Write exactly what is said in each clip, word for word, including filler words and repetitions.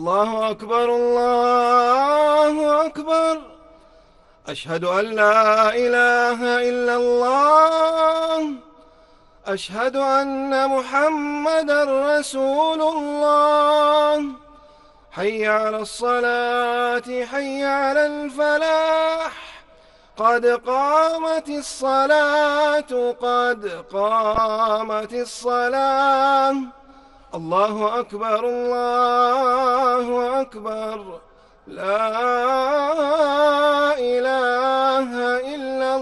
الله أكبر الله أكبر. أشهد أن لا إله إلا الله. أشهد أن محمدًا رسول الله. حي على الصلاة حي على الفلاح. قد قامت الصلاة قد قامت الصلاة. الله أكبر الله أكبر. لا إله إلا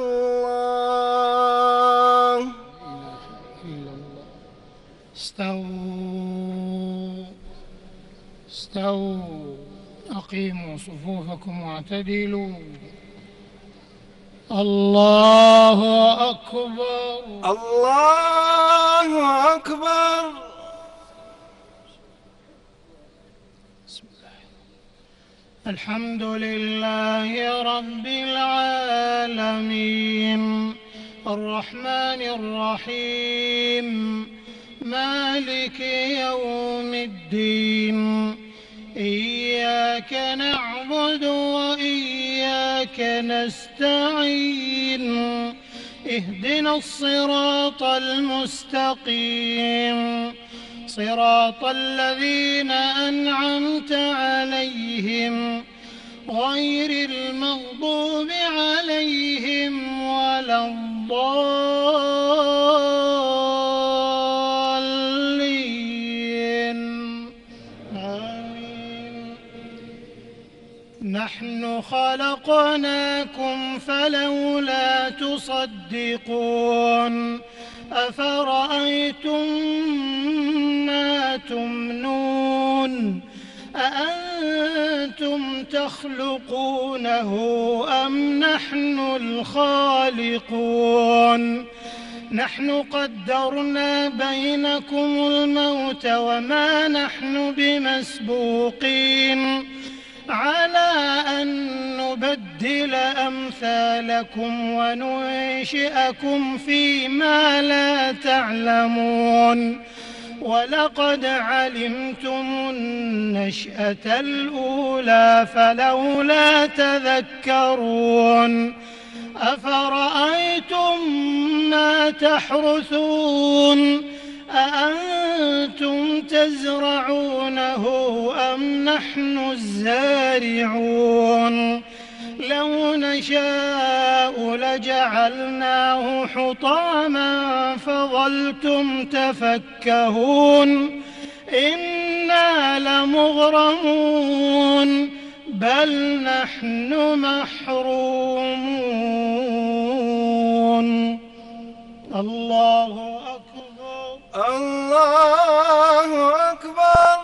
الله. استووا استووا أقيموا صفوفكم واعتدلوا. الله أكبر الله أكبر. بسم الله. الحمد لله رب العالمين الرحمن الرحيم مالك يوم الدين. إياك نعبد وإياك نستعين. اهدنا الصراط المستقيم صراط الذين أنعمت عليهم غير المغضوب عليهم ولا الضالين. آمين. نحن خلقناكم فلولا تصدقون. أفرأيتم ما تمنون أأنتم تخلقونه أم نحن الخالقون؟ نحن قدرنا بينكم الموت وما نحن بمسبوقين على أن نبدل أمثالكم وننشئكم فيما لا تعلمون. ولقد علمتم النشأة الأولى فلولا تذكرون. أفرأيتم ما تحرثون أأنتم تزرعونه أم نحن الزارعون؟ لو نشاء لجعلناه حطاما فظلتم تفكهون. إنا لمغرمون بل نحن محرومون. الله أكبر الله أكبر.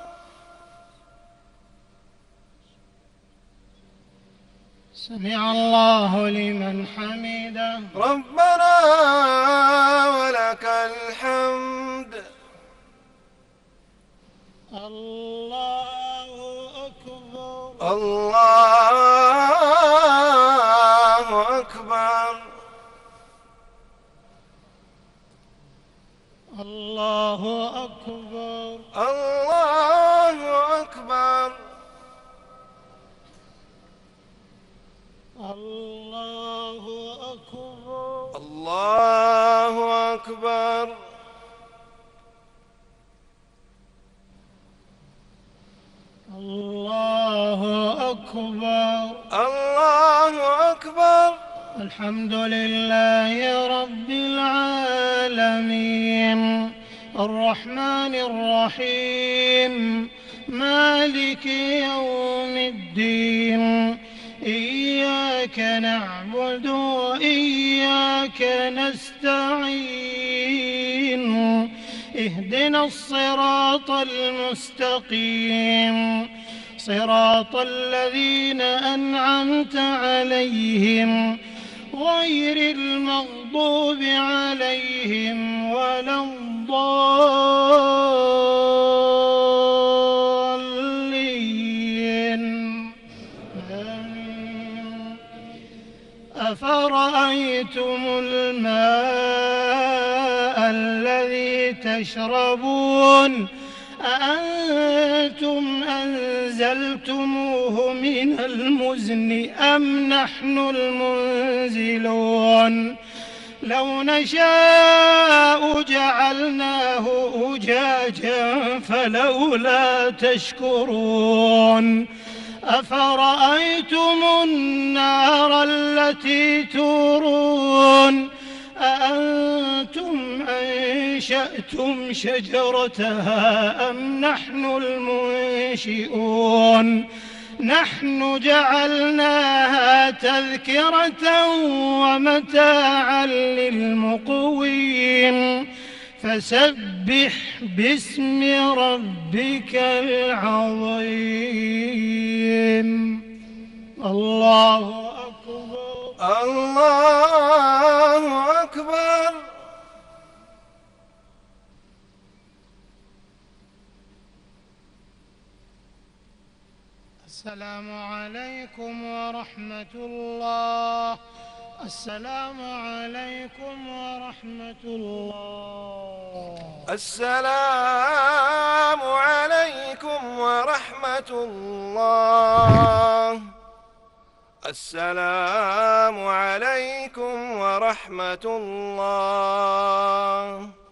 سمع الله لمن حمده. ربنا ولك الحمد. الله أكبر الله أكبر. الله أكبر الله أكبر. الله أكبر الله أكبر. الله أكبر الله أكبر. الحمد لله رب العالمين الرحمن الرحيم مالك يوم الدين. إياك نعبد وإياك نستعين. اهدنا الصراط المستقيم صراط الذين أنعمت عليهم غير المغضوب عليهم ولا الضالين. آمين. أفرأيتم الماء الذي تشربون أأنتم أنزلتموه من المزن أم نحن المنزلون لو نشاء جعلناه أجاجا فلولا تشكرون أفرأيتم النار التي تورون أأنتم أنشأتم شجرتها أم نحن المنشئون نحن جعلناها تذكرة ومتاعا للمقوين فسبح باسم ربك العظيم الله أكبر الله أكبر. السلام عليكم ورحمة الله. السلام عليكم ورحمة الله. السلام عليكم ورحمة الله. السلام عليكم ورحمة الله.